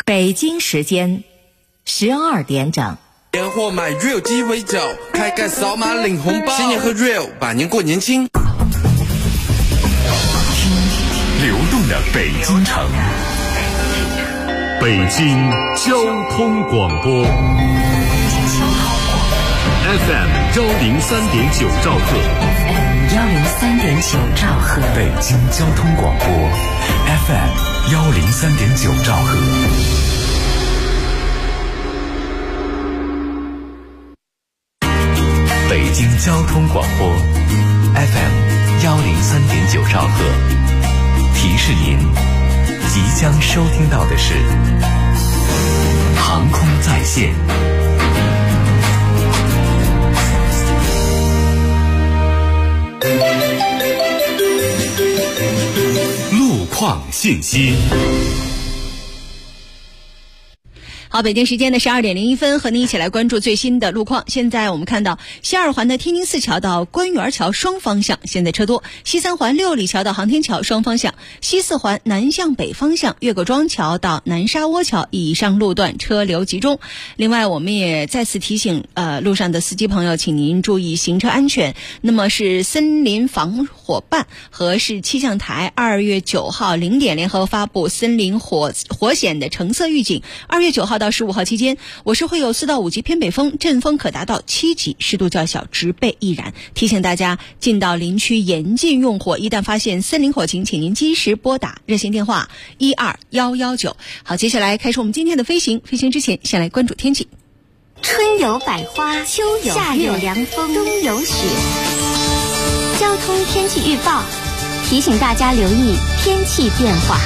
北京时间12点整。 年货买 Real 鸡尾酒，开盖扫码领红包，新年喝 Real， 百年过年轻。 流动的北京城，北京交通广播 FM 103.9兆赫 103.9兆赫， 北京交通广播 FM 103.9兆赫。北京交通广播 FM 103.9兆赫，提示您即将收听到的是航空在线。路况信息。 好，北京时间的12点01分，和您一起来关注最新的路况。现在我们看到西二环的天津四桥到官园桥双方向现在车多，西三环六里桥到航天桥双方向，西四环南向北方向岳各庄桥到南沙窝桥以上路段车流集中。另外我们也再次提醒路上的司机朋友，请您注意行车安全。那么是森林防火办和市气象台2月9号0点联合发布森林火险的橙色预警。2月9号到15号期间，我市会有4到5级偏北风，阵风可达到7级，湿度较小，植被易燃。提醒大家进到林区严禁用火，一旦发现森林火情，请您及时拨打热线电话12119。好，接下来开始我们今天的飞行。飞行之前，先来关注天气。 春有百花，秋有夏有凉风，冬有雪。交通天气预报提醒大家留意天气变化。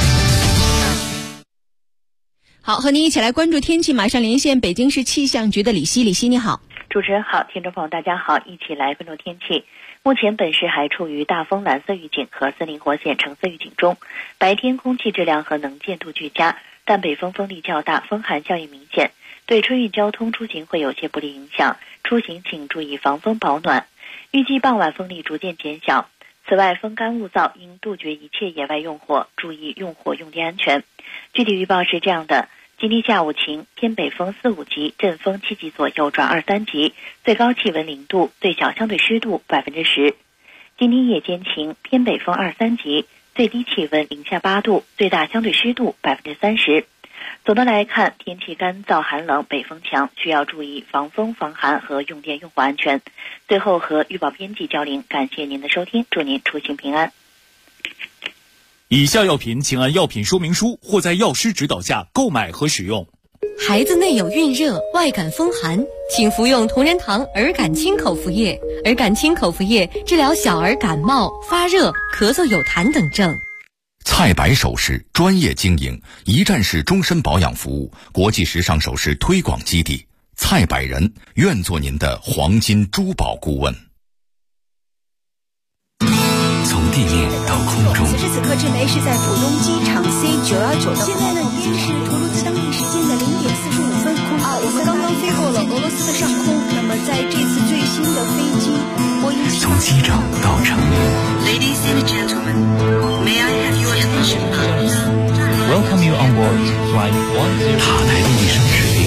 好，和您一起来关注天气，马上连线北京市气象局的李希。李希你好。 主持人好，听众朋友大家好，一起来关注天气。目前本市还处于大风蓝色预警和森林火险橙色预警中，白天空气质量和能见度俱佳，但北风风力较大，风寒效应明显，对春运交通出行会有些不利影响，出行请注意防风保暖。预计傍晚风力逐渐减小，此外风干物燥，应杜绝一切野外用火，注意用火用电安全。具体预报是这样的：今天下午晴，偏北风4、5级，阵风7级左右转2、3级，最高气温0度，最小相对湿度10%。今天夜间晴，偏北风2、3级，最低气温零下8度，最大相对湿度30%。总的来看，天气干燥寒冷，北风强，需要注意防风防寒和用电用火安全。最后和预报编辑交流，感谢您的收听，祝您出行平安。 以下药品请按药品说明书或在药师指导下购买和使用。 孩子内有孕热、外感风寒，请服用同仁堂儿感清口服液。儿感清口服液治疗小儿感冒、发热、咳嗽有痰等症。 蔡白首饰专业经营，一站式终身保养服务，国际时尚首饰推广基地。蔡百人愿做您的黄金珠宝顾问。从地面到空中， 此时此刻正雷是在浦东机场 C919 的。现在呢，已经是图卢兹当地时间的0点45分。我们刚刚飞过了俄罗斯的上空。那么在这次最新的飞机波音787， 从机长到城里。 Ladies and gentlemen, may I have your attention please? Welcome you on board Flight 10. 塔台的一声指令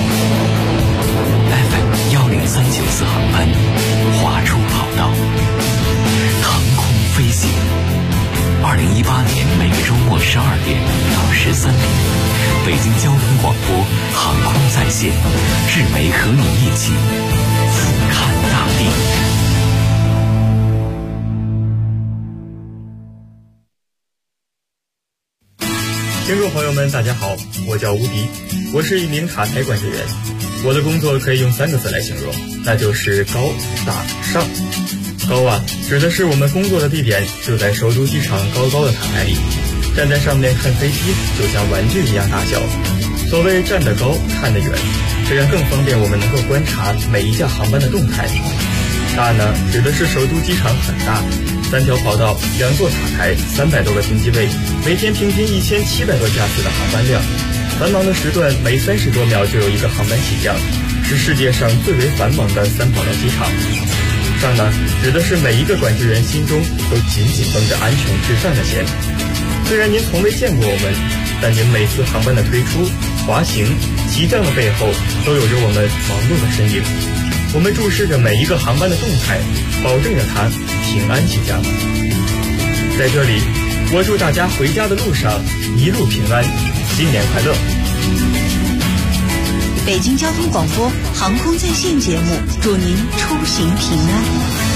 ，FM 103.94航班划出跑道，航空飞行。2018年每个周末12点到13点，北京交通广播航空在线，志梅和你一起俯瞰大地。 听众朋友们大家好，我叫吴迪，我是一名塔台管制员。我的工作可以用3个字来形容，那就是高大上。高啊，指的是我们工作的地点就在首都机场高高的塔台里，站在上面看飞机就像玩具一样大小。所谓站得高看得远，这样更方便我们能够观察每一架航班的动态。大呢，指的是首都机场很大，3条跑道，2座塔台，300多个停机位，每天平均1700多架次的航班量。繁忙的时段，每30多秒就有一个航班起降，是世界上最为繁忙的3跑道机场。上呢，指的是每一个管制员心中都紧紧绷着安全至上的弦。虽然您从未见过我们，但您每次航班的推出滑行、起降的背后都有着我们忙碌的身影。我们注视着每一个航班的动态，保证着它平安起降。在这里，我祝大家回家的路上一路平安，新年快乐。 北京交通广播航空在线节目，祝您出行平安。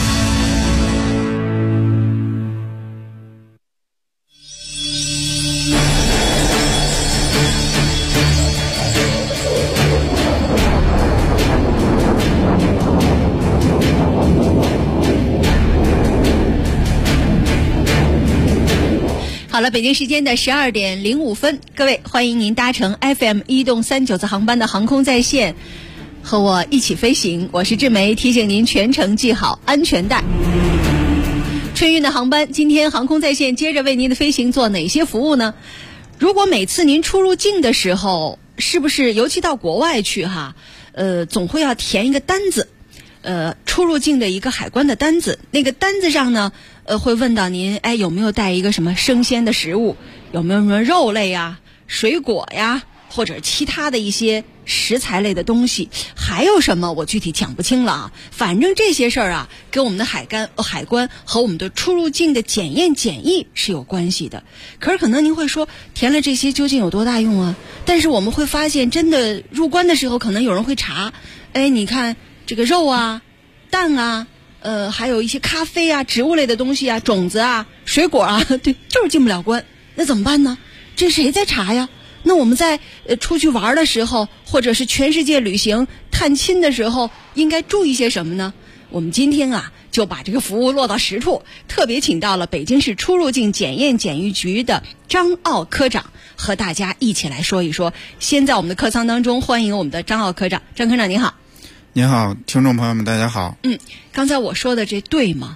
好了，北京时间的12点05分，各位，欢迎您搭乘 FM 1动39次航班的航空在线，和我一起飞行。我是志梅，提醒您全程系好安全带。春运的航班，今天航空在线接着为您的飞行做哪些服务呢？如果每次您出入境的时候，是不是尤其到国外去总会要填一个单子，出入境的一个海关的单子，那个单子上呢，会问到您，有没有带一个什么生鲜的食物，有没有什么肉类呀、水果呀，或者其他的一些食材类的东西，还有什么我具体讲不清了啊。反正这些事儿啊，跟我们的海关和我们的出入境的检验检疫是有关系的。可是可能您会说，填了这些究竟有多大用啊？但是我们会发现，真的入关的时候，可能有人会查，你看这个肉啊、蛋啊。还有一些咖啡啊、植物类的东西啊、种子啊、水果啊，对，就是进不了关。那怎么办呢？这谁在查呀？那我们在出去玩的时候，或者是全世界旅行探亲的时候，应该注意些什么呢？我们今天就把这个服务落到实处，特别请到了北京市出入境检验检疫局的张奥科长，和大家一起来说一说。先在我们的客舱当中欢迎我们的张奥科长。张科长您好。 您好，听众朋友们大家好。 刚才我说的这对吗？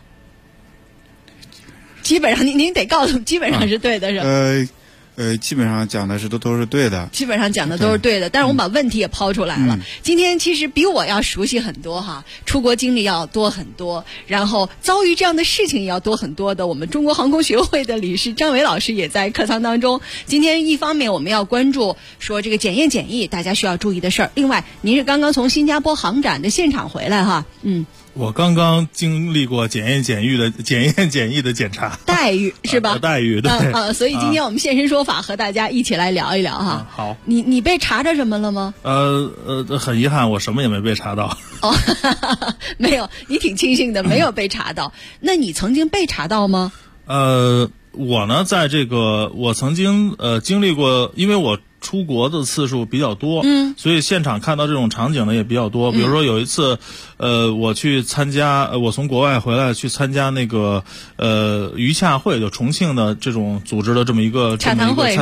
基本上您得告诉我，基本上是对的是吧？ 基本上讲的都是对的。 基本上讲的都是对的，但是我们把问题也抛出来了。今天其实比我要熟悉很多出国经历要多很多，然后遭遇这样的事情也要多很多的。我们中国航空学会的理事张伟老师也在客舱当中。今天一方面我们要关注说这个检验检疫大家需要注意的事儿，另外您是刚刚从新加坡航展的现场回来我刚刚经历过检验检疫的检查， 待遇是吧？ 待遇对。 所以今天我们现身说法，和大家一起来聊一聊好， 你被查着什么了吗？ 很遗憾，我什么也没被查到。 没有，你挺庆幸的，没有被查到。那你曾经被查到吗？ 我呢，在这个我曾经经历过，因为我出国的次数比较多，所以现场看到这种场景呢也比较多。比如说有一次，我去参加，我从国外回来去参加那个鱼洽会，就重庆的这种组织的这么一个洽谈会，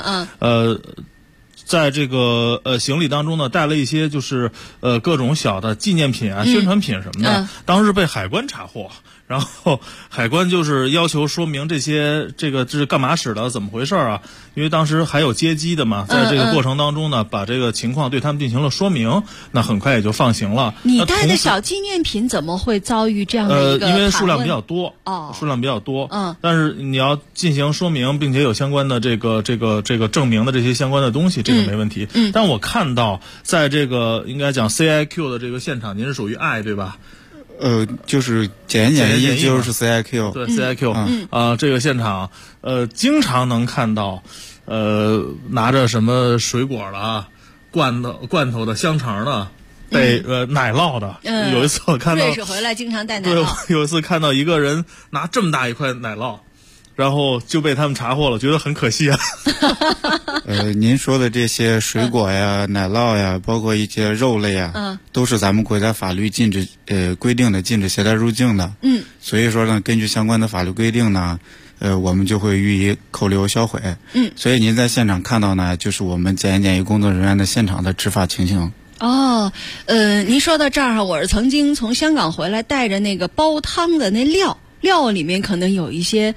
在这个行李当中呢，带了一些就是各种小的纪念品啊、宣传品什么的，当时被海关查获。然后海关就是要求说明这个是干嘛使的，怎么回事啊？因为当时还有接机的嘛，在这个过程当中呢，把这个情况对他们进行了说明，那很快也就放行了。 你带的小纪念品怎么会遭遇这样的一个因为数量比较多，但是你要进行说明，并且有相关的这个证明的这些相关的东西，这个没问题。但我看到在这个应该讲 CIQ 的这个现场，您是属于 I 对吧？ 就是检验检疫就是 CIQ， 对 CIQ，这个现场经常能看到拿着什么水果的罐头的香肠的，被奶酪的。有一次我看到瑞士回来经常带奶酪， 对，有一次看到一个人拿这么大一块奶酪，然后就被他们查获了，觉得很可惜啊。 您说的这些水果呀、奶酪呀，包括一些肉类呀，都是咱们国家法律禁止规定的禁止携带入境的。所以说呢，根据相关的法律规定呢，我们就会予以扣留销毁。所以您在现场看到呢，就是我们检验检疫工作人员的现场的执法情形。 您说到这儿我是曾经从香港回来，带着那个煲汤的那料里面可能有一些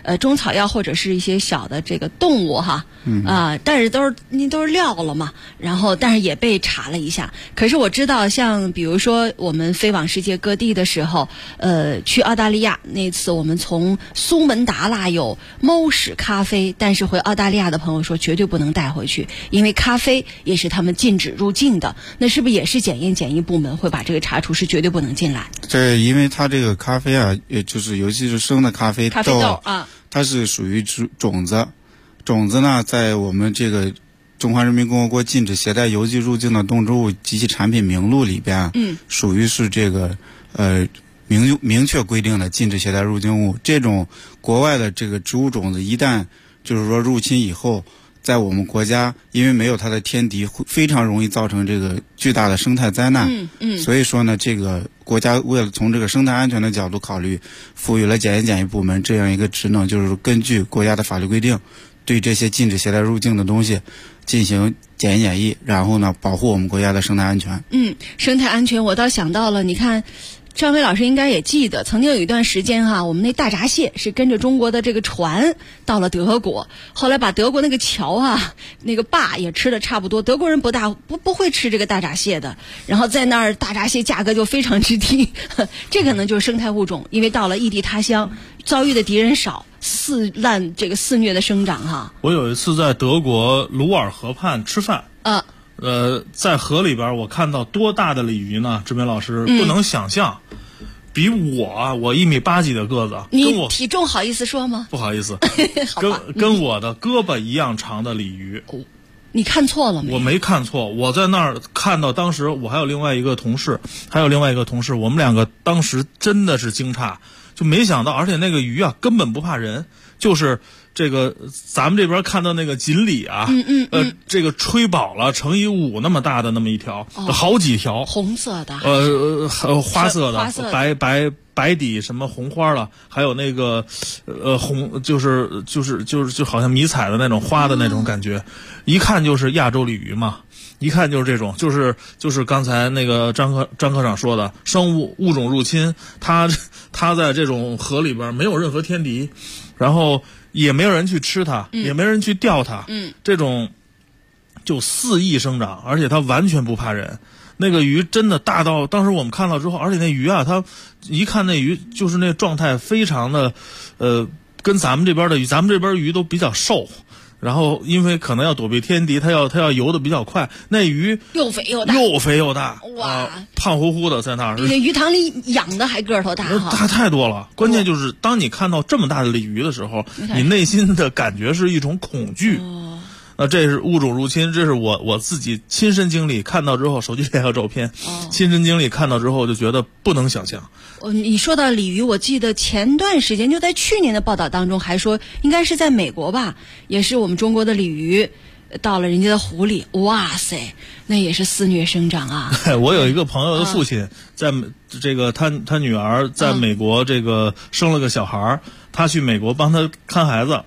中草药或者是一些小的这个动物哈，但是都是撂了嘛，然后但是也被查了一下。可是我知道，像比如说我们飞往世界各地的时候，去澳大利亚那次，我们从苏门答腊有猫屎咖啡，但是回澳大利亚的朋友说绝对不能带回去，因为咖啡也是他们禁止入境的。那是不是也是检疫部门会把这个查出，是绝对不能进来？ 这因为它这个咖啡啊，也就是尤其是生的咖啡豆啊， 它是属于种子。种子呢，在我们这个中华人民共和国禁止携带邮寄入境的动植物及其产品名录里边，属于是这个明确规定的禁止携带入境物。这种国外的这个植物种子，一旦就是说入侵以后，在我们国家因为没有它的天敌，会非常容易造成这个巨大的生态灾难。所以说呢，这个国家为了从这个生态安全的角度考虑，赋予了检疫部门这样一个职能，就是根据国家的法律规定，对这些禁止携带入境的东西进行检疫，然后呢，保护我们国家的生态安全。 生态安全，我倒想到了，你看。张飞老师应该也记得，曾经有一段时间哈，我们那大闸蟹是跟着中国的这个船到了德国，后来把德国那个桥啊，那个坝也吃的差不多，德国人不会吃这个大闸蟹的，然后在那儿大闸蟹价格就非常之低，这可能就是生态物种，因为到了异地他乡，遭遇的敌人少，肆虐的生长哈。 我有一次在德国鲁尔河畔吃饭，在河里边我看到多大的鲤鱼呢？志明老师不能想象，比我1.8米几的个子， 你体重好意思说吗？ 不好意思，跟我的胳膊一样长的鲤鱼。 你看错了没？ 我没看错，我在那儿看到，当时我还有另外一个同事，我们两个当时真的是惊诧，就没想到，而且那个鱼啊根本不怕人，就是这个咱们这边看到那个锦鲤啊，这个吹饱了乘以5那么大的那么一条，好几条， 红色的， 花色的，白底什么红花了，还有那个红，就是好像迷彩的那种花的那种感觉，一看就是亚洲鲤鱼嘛。一看就是这种，就是刚才那个张科长说的物种入侵，它在这种河里边没有任何天敌，然后也没有人去吃它，也没人去钓它，这种就肆意生长，而且它完全不怕人。那个鱼真的大到当时我们看到之后，而且那鱼啊，它一看那鱼就是那状态非常的跟咱们这边鱼都比较瘦。然后因为可能要躲避天敌，它要游得比较快，那鱼又肥又大， 哇，胖乎乎的在那儿。 比那鱼塘里养的还个头大哈， 大太多了。关键就是当你看到这么大的鲤鱼的时候，你内心的感觉是一种恐惧。那这是物种入侵，这是我自己亲身经历，看到之后手机里还有照片，亲身经历看到之后就觉得不能想象。 你说到鲤鱼，我记得前段时间就在去年的报道当中还说，应该是在美国吧，也是我们中国的鲤鱼到了人家的湖里，哇塞，那也是肆虐生长啊。 我有一个朋友的父亲，在这个他女儿在美国这个生了个小孩，他去美国帮他看孩子，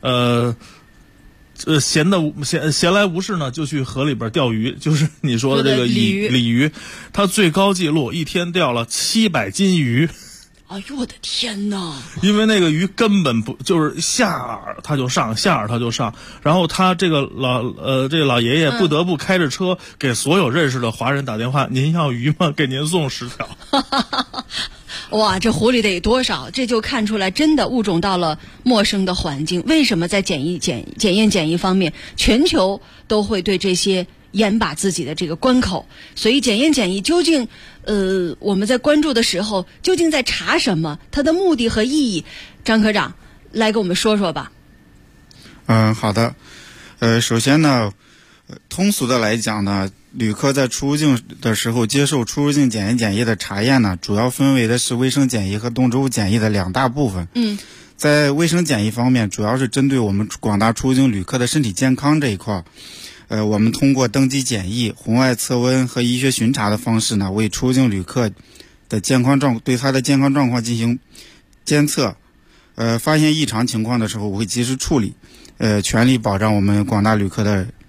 闲来无事呢，就去河里边钓鱼，就是你说的这个鲤鱼，他最高纪录一天钓了700斤鱼。 哎呦我的天哪！ 因为那个鱼根本不就是下饵它就上，然后他这个老爷爷不得不开着车给所有认识的华人打电话，您要鱼吗？给您送10条。 哇，这湖里得多少？这就看出来，真的物种到了陌生的环境。为什么在检疫方面，全球都会对这些严把自己的这个关口？所以检疫究竟，我们在关注的时候，究竟在查什么？它的目的和意义，张科长来给我们说说吧。 好的。首先呢，通俗的来讲呢，旅客在出入境的时候接受出入境检疫的查验呢，主要分为的是卫生检疫和动植物检疫的2大部分。在卫生检疫方面，主要是针对我们广大出入境旅客的身体健康这一块，我们通过登机检疫、红外测温和医学巡查的方式呢，为出入境旅客的对他的健康状况进行监测。发现异常情况的时候，我会及时处理，全力保障我们广大旅客的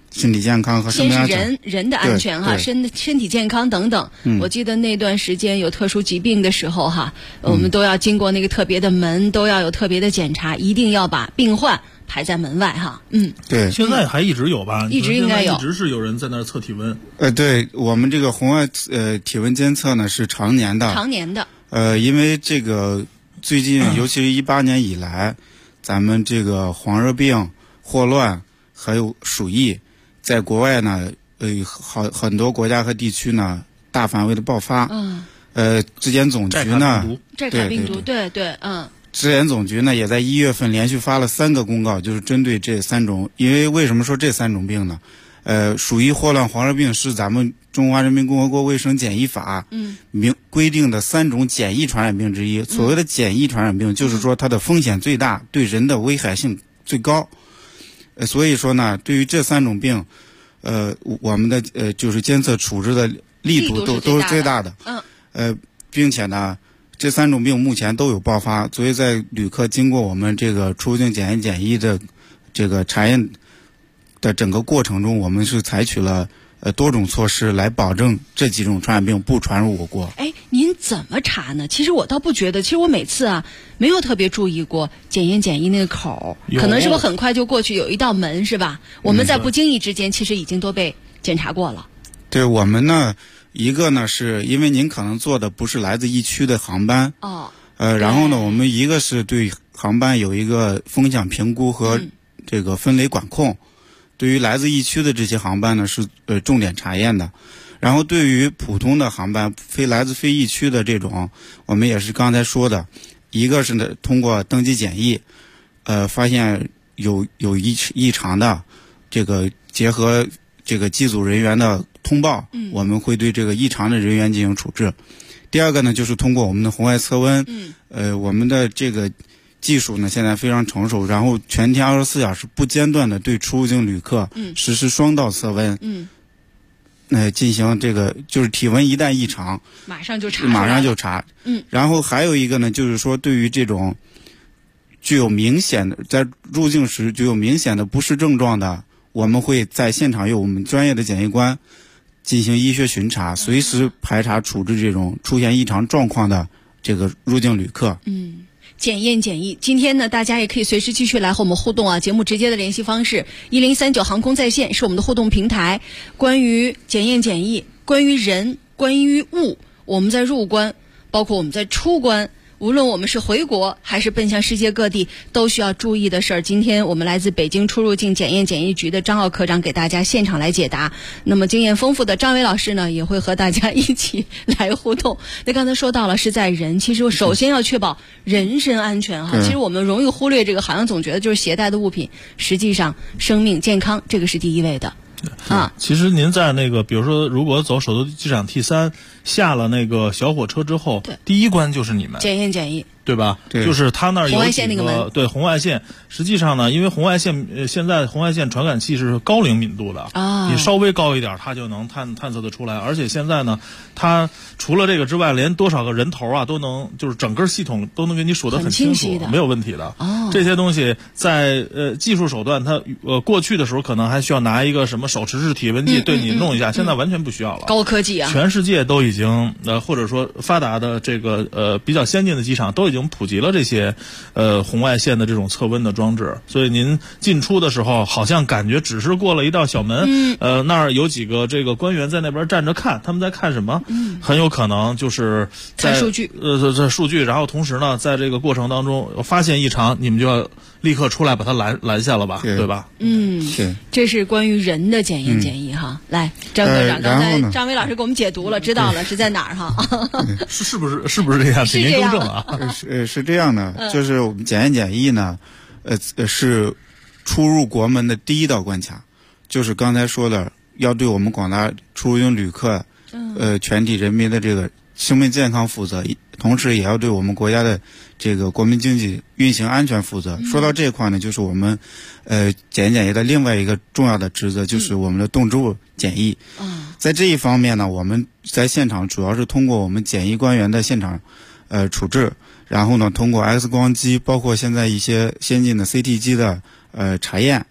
身体健康和生命安全。 先是人的安全哈，身体健康等等。我记得那段时间有特殊疾病的时候哈，我们都要经过那个特别的门，都要有特别的检查，一定要把病患排在门外哈。 对， 现在还一直有吧？ 一直应该有， 一直是有人在那儿测体温。 对，我们这个红外体温监测呢是常年的。因为这个最近，尤其是18年以来，咱们这个黄热病、霍乱还有鼠疫，在国外呢，很多国家和地区呢大范围的爆发。质检总局呢， 寨卡病毒，对， 质检总局呢也在1月份连续发了3个公告，就是针对这3种。因为为什么说这3种病呢？鼠疫、霍乱、黄热病是咱们中华人民共和国卫生检疫法规定的3种简易传染病之一。所谓的简易传染病，就是说它的风险最大，对人的危害性最高。所以说呢，对于这3种病，我们的就是监测处置的力度都是最大的。并且呢，这3种病目前都有爆发，所以在旅客经过我们这个出入境检验检疫的这个查验的整个过程中，我们是采取了多种措施来保证这几种传染病不传入我国。 您怎么查呢？其实我倒不觉得，其实我每次啊没有特别注意过检验检疫那个口，可能是我很快就过去有一道门是吧？我们在不经意之间其实已经都被检查过了。 对，我们呢，一个呢是因为您可能坐的不是来自疫区的航班，然后呢，我们一个是对航班有一个风险评估和这个分类管控。对于来自疫区的这些航班呢，是重点查验的。然后对于普通的航班，来自非疫区的这种，我们也是刚才说的，一个是呢通过登机检疫，发现有异常的，这个结合这个机组人员的通报，我们会对这个异常的人员进行处置。第二个呢，就是通过我们的红外测温，我们的这个技术呢现在非常成熟，然后全天24小时不间断的对出入境旅客实施双道测温，进行这个就是体温一旦异常， 马上就查。然后还有一个呢，就是说对于这种具有明显的在入境时具有明显的不适症状的，我们会在现场由我们专业的检疫官进行医学巡查，随时排查处置这种出现异常状况的这个入境旅客。 检验检疫，今天呢，大家也可以随时继续来和我们互动啊。节目直接的联系方式1039航空在线是我们的互动平台。关于检验检疫，关于人，关于物，我们在入关，包括我们在出关，无论我们是回国还是奔向世界各地，都需要注意的事儿。今天我们来自北京出入境检验检疫局的张奥科长给大家现场来解答。那么经验丰富的张伟老师呢，也会和大家一起来互动。那刚才说到了是在人，其实我首先要确保人身安全哈。其实我们容易忽略这个，好像总觉得就是携带的物品，实际上生命健康这个是第一位的。 其实您在那个，比如说，如果走首都机场 T3 下了那个小火车之后，第一关就是你们检验检疫， 对吧？ 对， 就是他那儿有红外线那个门， 对，红外线。实际上呢，因为红外线现在红外线传感器是高灵敏度的你稍微高一点，它就能探测得出来。而且现在呢，它除了这个之外，连多少个人头啊都能，就是整个系统都能给你数得很清楚，没有问题的。这些东西在技术手段，它过去的时候可能还需要拿一个什么手持式体温计对你弄一下，现在完全不需要了。 高科技啊！ 全世界都已经或者说发达的这个比较先进的机场都已经普及了这些红外线的这种测温的装置，所以您进出的时候好像感觉只是过了一道小门，那儿有几个这个官员在那边站着看，他们在看什么？很有可能就是在看数据， 在数据，然后同时呢，在这个过程当中发现异常，你们就要立刻出来把它拦下了吧，对吧？ 这是关于人的检验检疫哈。来，张科长，刚才张伟老师给我们解读了，知道了是在哪儿哈？ 是不是这样？请您更正啊。 是这样的，就是我们检验检疫呢，是出入国门的第一道关卡，就是刚才说的，要对我们广大出入境旅客，全体人民的这个生命健康负责，同时也要对我们国家的这个国民经济运行安全负责。说到这一块呢，就是我们检验检疫的另外一个重要的职责，就是我们的动植物检疫。在这一方面呢，我们在现场主要是通过我们检疫官员的现场处置，然后呢通过 X 光机，包括现在一些先进的 CT 机的查验，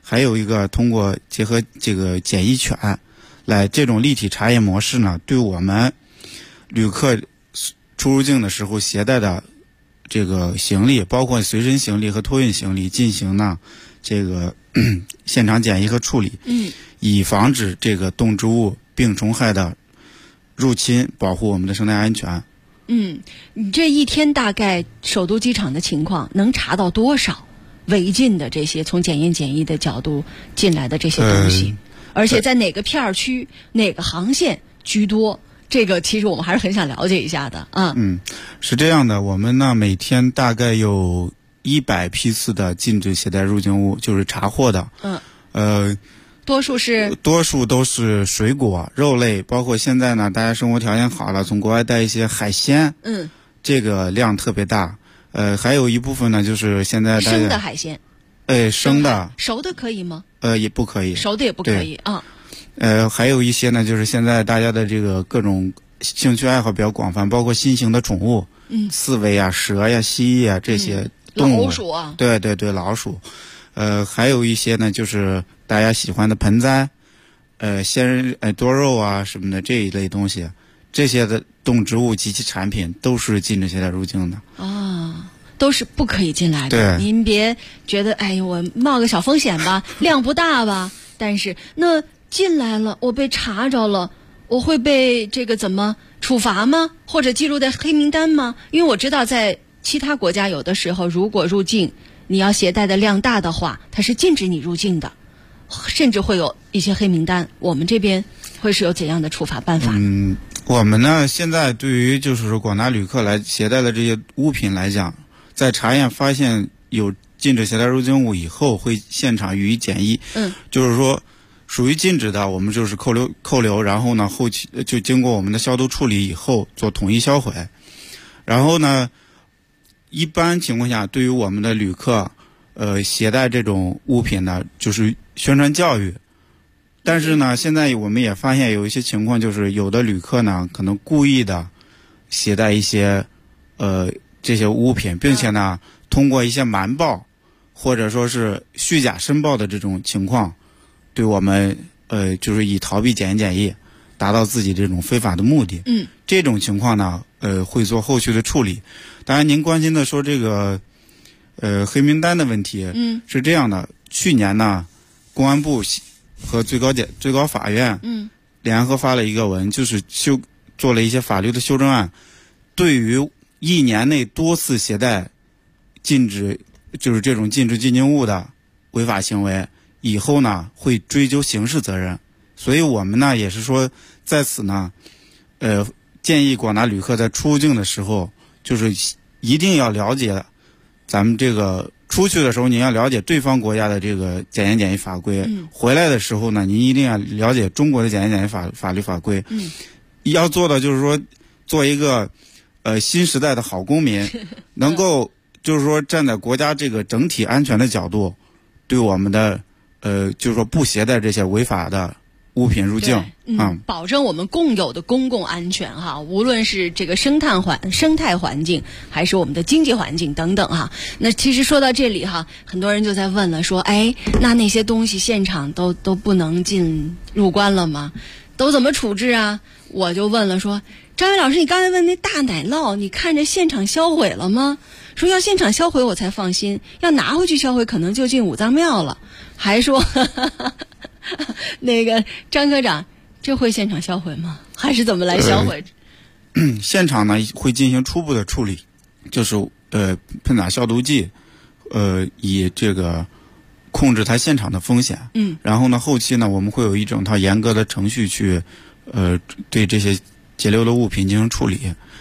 还有一个通过结合这个检疫犬来这种立体查验模式呢，对我们旅客出入境的时候携带的这个行李，包括随身行李和托运行李进行呢这个现场检疫和处理，以防止这个动植物病虫害的入侵，保护我们的生态安全。 你这一天大概首都机场的情况能查到多少违禁的这些从检验检疫的角度进来的这些东西，而且在哪个片区、哪个航线居多？这个其实我们还是很想了解一下的啊。 是这样的，我们呢每天大概有100批次的禁止携带入境物，就是查获的。多数都是水果、肉类，包括现在呢，大家生活条件好了，从国外带一些海鲜，这个量特别大。还有一部分呢，就是现在大家生的海鲜， 生的， 熟的可以吗？ 也不可以， 熟的也不可以啊。 还有一些呢，就是现在大家的这个各种兴趣爱好比较广泛，包括新型的宠物，刺猬啊、蛇呀、蜥蜴啊这些动物， 老鼠啊， 对，老鼠。还有一些呢，就是大家喜欢的盆栽，鲜多肉啊什么的这一类东西，这些的动植物及其产品都是禁止携带入境的都是不可以进来的。您别觉得我冒个小风险吧，量不大吧，但是那进来了，我被查着了，我会被这个怎么处罚吗？或者记录在黑名单吗？因为我知道在其他国家有的时候，如果入境你要携带的量大的话，它是禁止你入境的，甚至会有一些黑名单。我们这边会是有怎样的处罚办法？ 我们呢现在对于就是说广大旅客来携带的这些物品来讲，在查验发现有禁止携带入境物以后，会现场予以检疫。就是说属于禁止的，我们就是扣留，然后呢后期就经过我们的消毒处理以后做统一销毁。然后呢，一般情况下，对于我们的旅客，携带这种物品呢，就是宣传教育。但是呢，现在我们也发现有一些情况，就是有的旅客呢，可能故意的携带一些这些物品，并且呢，通过一些瞒报或者说是虚假申报的这种情况，对我们就是以逃避检验检疫，达到自己这种非法的目的。这种情况呢，会做后续的处理。当然，您关心的说这个黑名单的问题，是这样的，去年呢，公安部和最高法院联合发了一个文，就是做了一些法律的修正案，对于1年内多次携带就是这种禁止进境物的违法行为，以后呢会追究刑事责任。所以我们呢也是说，在此呢建议广大旅客在出入境的时候，就是一定要了解咱们这个出去的时候，您要了解对方国家的这个检验检疫法规，回来的时候呢，您一定要了解中国的检验检疫法律法规。要做的就是说，做一个新时代的好公民，能够就是说站在国家这个整体安全的角度，对我们的就是说不携带这些违法的物品入境， 保证我们共有的公共安全哈，无论是这个生态环境，还是我们的经济环境等等哈。那其实说到这里哈，很多人就在问了，说那些东西现场都不能入关了吗？都怎么处置啊？我就问了，说张伟老师，你刚才问那大奶酪，你看着现场销毁了吗？说要现场销毁我才放心，要拿回去销毁可能就进五脏庙了。还说那个张科长，这会现场销毁吗？还是怎么来销毁？ 现场呢会进行初步的处理，就是喷洒消毒剂，以这个控制它现场的风险。然后呢，后期呢我们会有一整套严格的程序去对这些截留的物品进行处理。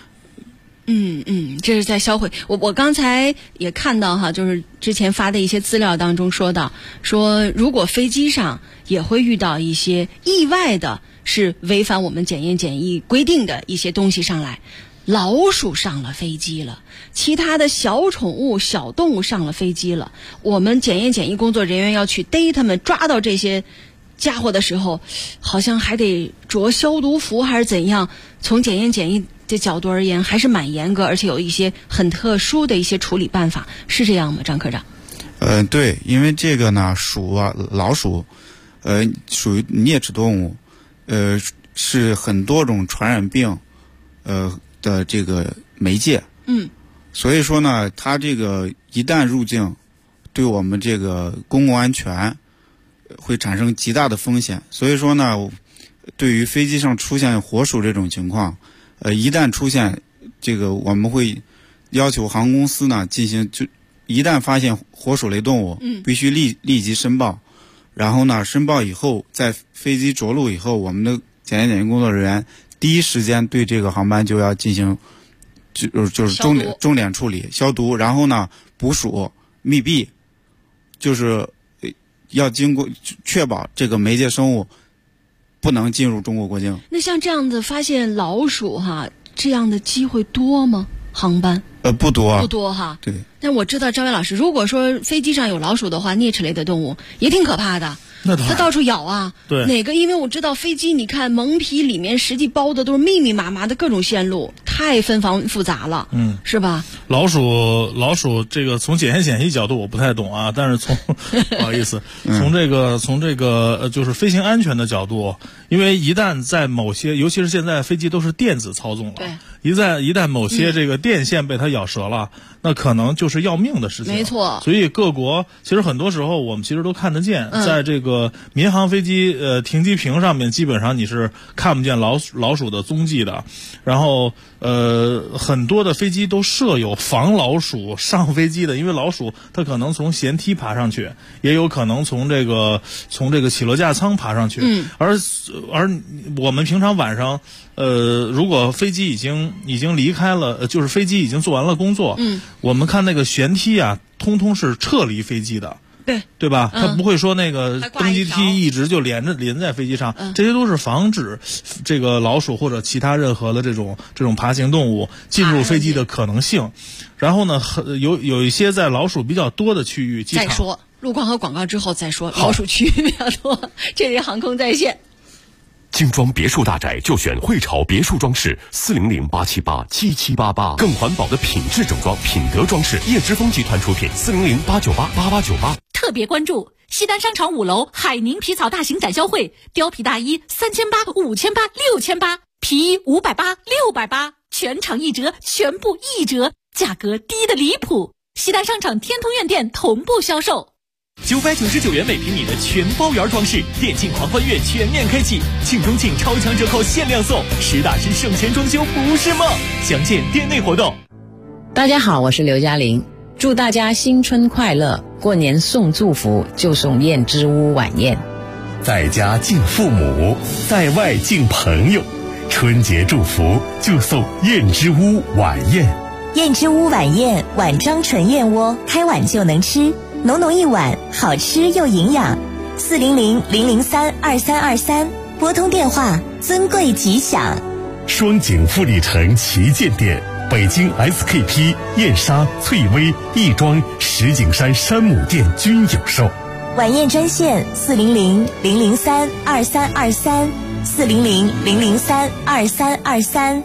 这是在销毁。我刚才也看到哈，就是之前发的一些资料当中说如果飞机上也会遇到一些意外的是违反我们检验检疫规定的一些东西上来，老鼠上了飞机了，其他的小宠物、小动物上了飞机了，我们检验检疫工作人员要去逮他们，抓到这些家伙的时候，好像还得着消毒服还是怎样。从检验检疫这角度而言，还是蛮严格，而且有一些很特殊的一些处理办法，是这样吗，张科长？ 对，因为这个呢，老鼠，属于啮齿动物，是很多种传染病，的这个媒介。所以说呢，它这个一旦入境，对我们这个公共安全会产生极大的风险。所以说呢，对于飞机上出现活鼠这种情况，一旦出现这个，我们会要求航空公司呢进行，就一旦发现活鼠类动物，必须立即申报。然后呢，申报以后，在飞机着陆以后，我们的检验检疫工作人员第一时间对这个航班就要进行，就是重点处理消毒，然后呢捕鼠密闭，就是要经过确保这个媒介生物不能进入中国国境。 那像这样的发现老鼠这样的机会多吗？航班？ 不多哈。 对。 但我知道张伟老师，如果说飞机上有老鼠的话，啮齿类的动物也挺可怕的。它到处咬啊。 对。 哪个？因为我知道飞机，你看蒙皮里面实际包的都是密密麻麻的各种线路，太纷繁复杂了。是吧？ 老鼠这个从检验检疫角度我不太懂啊，但是从不好意思，从这个就是飞行安全的角度，因为一旦在某些，尤其是现在飞机都是电子操纵了， 对， 一旦某些这个电线被它咬折了，那可能就是要命的事情。 没错。 所以各国其实很多时候我们其实都看得见，在这个民航飞机停机坪上面，基本上你是看不见老鼠的踪迹的。然后很多的飞机都设有防老鼠上飞机的，因为老鼠它可能从舷梯爬上去，也有可能从这个起落架舱爬上去。而我们平常晚上如果飞机已经离开了，就是飞机已经做完了工作，我们看那个舷梯通通是撤离飞机的。对吧？它不会说那个登机梯一直就连在飞机上，这些都是防止这个老鼠或者其他任何的这种爬行动物进入飞机的可能性。然后呢，有一些在老鼠比较多的区域，机场再说路况和广告之后再说，老鼠区域比较多。这是航空在线。 精装别墅大宅就选汇潮别墅装饰，400-878-7788，更环保的品质整装，品德装饰，叶之峰集团出品，400-898-8898。 特别关注西单商场5楼海宁皮草大型展销会，貂皮大衣3800、5800、6800，皮衣580、680，全场1折，全部1折，价格低的离谱。西单商场天通苑店同步销售。 999元每平米的全包圆装饰，电竞狂欢月全面开启，庆中庆超强折扣限量送，实打实省钱装修不是梦。详见店内活动。 大家好，我是刘嘉玲，祝大家新春快乐！过年送祝福就送燕之屋晚宴， 在家敬父母，在外敬朋友，春节祝福就送燕之屋晚宴。 燕之屋晚宴，碗装纯燕窝，开碗就能吃，浓浓一碗，好吃又营养。400-003-2323，拨通电话，尊贵吉祥。 双井富力城旗舰店，北京 SKP、燕莎、翠微、亦庄、石景山山姆店均有售。 晚宴专线400-003-2323，400-003-2323。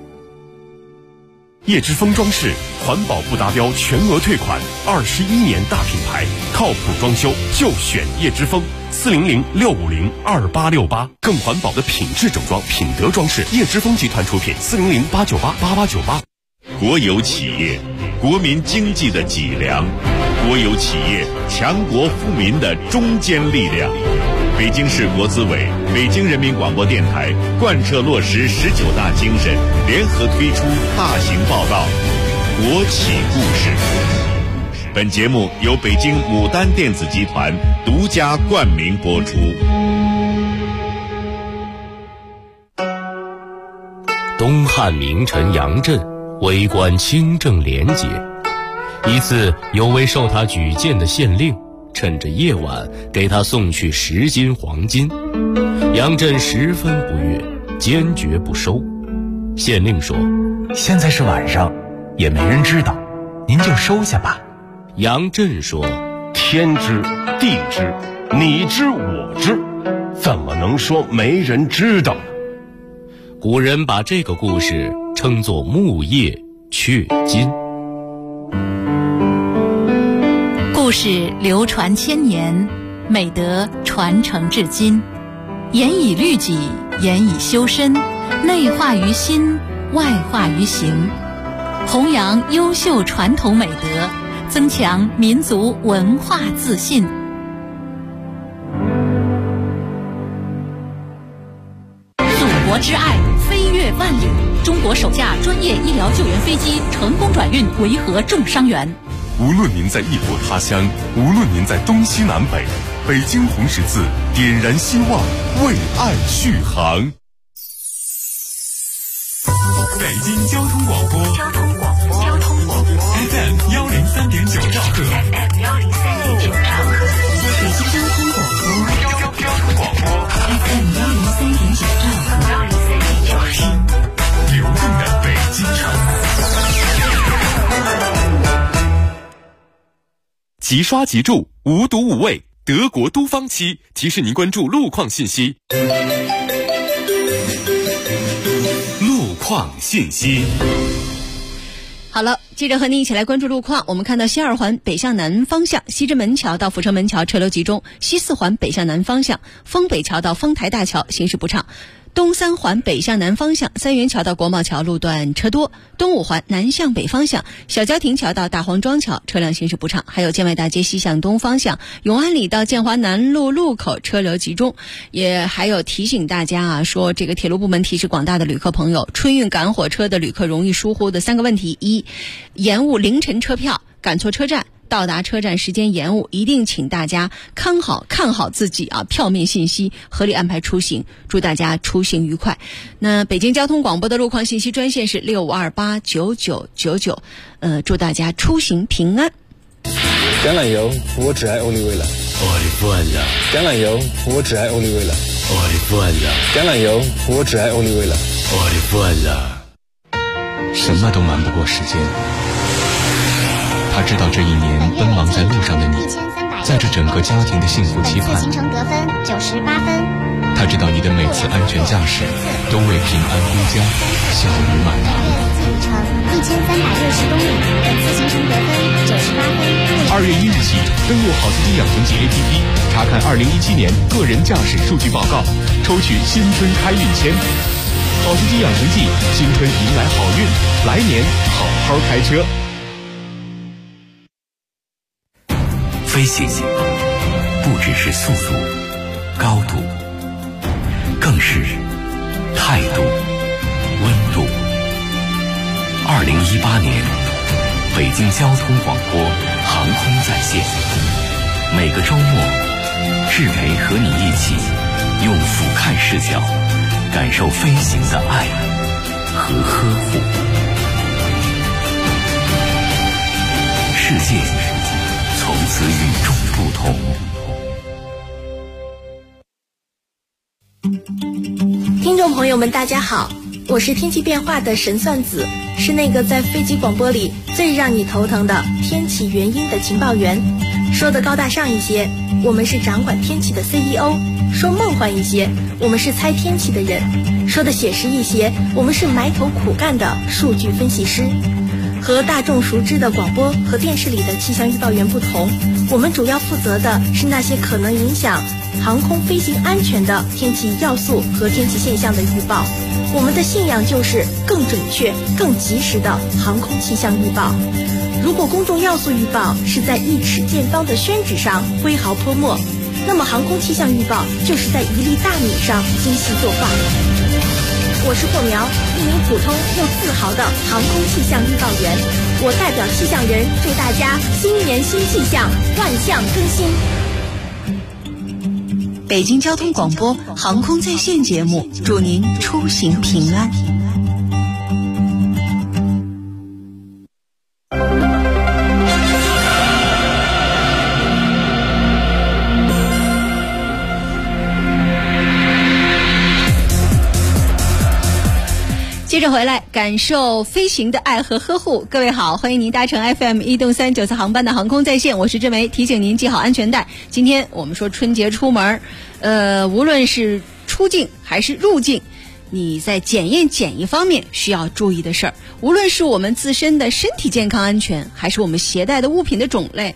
叶之峰装饰，环保不达标全额退款，21年大品牌，靠谱装修就选叶之峰。400-650-2868，更环保的品质整装，品德装饰，叶之峰集团出品，400-898-8898。 国有企业，国民经济的脊梁；国有企业，强国富民的中坚力量。北京市国资委、北京人民广播电台贯彻落实19大精神，联合推出大型报道《国企故事》。本节目由北京牡丹电子集团独家冠名播出。 东汉名臣杨震为官清正廉洁，一次有位受他举荐的县令趁着夜晚给他送去10斤黄金，杨震十分不悦，坚决不收。县令说：“ 现在是晚上，也没人知道，您就收下吧。” 杨震说：“ 天知地知，你知我知，怎么能说没人知道呢？” 古人把这个故事称作木叶雀金。 古故事流传千年，美德传承至今。严以律己，严以修身，内化于心，外化于行，弘扬优秀传统美德，增强民族文化自信。祖国之爱飞越万里，中国首架专业医疗救援飞机成功转运维和重伤员。 无论您在异国他乡，无论您在东西南北，北京红十字点燃希望，为爱续航。 北京交通广播FM 103.9兆赫， FM 103.9兆赫， 北京交通广播 FM 103.9兆赫，103.9赫， 流动的北京城。 即刷即住，无毒无味，德国都方漆提示您关注路况信息。路况信息。 好了，接着和您一起来关注路况。我们看到西二环北向南方向西直门桥到阜成门桥车流集中，西四环北向南方向丰北桥到丰台大桥行驶不畅，东三环北向南方向三元桥到国贸桥路段车多，东五环南向北方向小郊亭桥到大黄庄桥车辆行驶不畅，还有建外大街西向东方向永安里到建华南路路口车流集中。也还有提醒大家啊，说这个铁路部门提示广大的旅客朋友，春运赶火车的旅客容易疏忽的3个问题：一、延误凌晨车票，赶错车站，到达车站时间延误，一定请大家看好自己啊票面信息，合理安排出行，祝大家出行愉快。那北京交通广播的路况信息专线是65289999，祝大家出行平安。 橄榄油，我只爱欧丽味了。 我的不安了。 橄榄油，我只爱欧丽味了。 我的不安了。 橄榄油，我只爱欧丽味了。 我的不安了。 什么都瞒不过时间。他知道这一年奔忙在路上的你，在这整个家庭的幸福期盼。 行程得分98分。 他知道你的每次安全驾驶都为平安归家笑语满堂。 里程1360公里，本次行程得分98分。 2月1日起，登录好司机养成记 APP， 查看2017年个人驾驶数据报告，抽取新春开运签。好司机养成记，新春迎来好运，来年好好开车。 飞行不只是速度、高度，更是态度、温度。2018年，北京交通广播航空在线，每个周末，志培和你一起用俯瞰视角感受飞行的爱和呵护。世界从此与众不同。 听众朋友们大家好，我是天气变化的神算子，是那个在飞机广播里最让你头疼的天气原因的情报员。说的高大上一些，我们是掌管天气的 CEO； 说梦幻一些，我们是猜天气的人；说的写实一些，我们是埋头苦干的数据分析师。和大众熟知的广播和电视里的气象预报员不同，我们主要负责的是那些可能影响航空飞行安全的天气要素和天气现象的预报。我们的信仰就是更准确、更及时的航空气象预报。如果公众要素预报是在1尺见方的宣纸上挥毫泼墨，那么航空气象预报就是在1粒大米上精细作画。我是霍苗，一名普通又自豪的航空气象预报员。我代表气象人祝大家新年新气象，万象更新。 北京交通广播航空在线节目，祝您出行平安。 接着回来感受飞行的爱和呵护。各位好，欢迎您搭乘 FM 1动394航班的航空在线，我是志梅，提醒您系好安全带。今天我们说春节出门，无论是出境还是入境，你在检疫方面需要注意的事儿，无论是我们自身的身体健康安全，还是我们携带的物品的种类，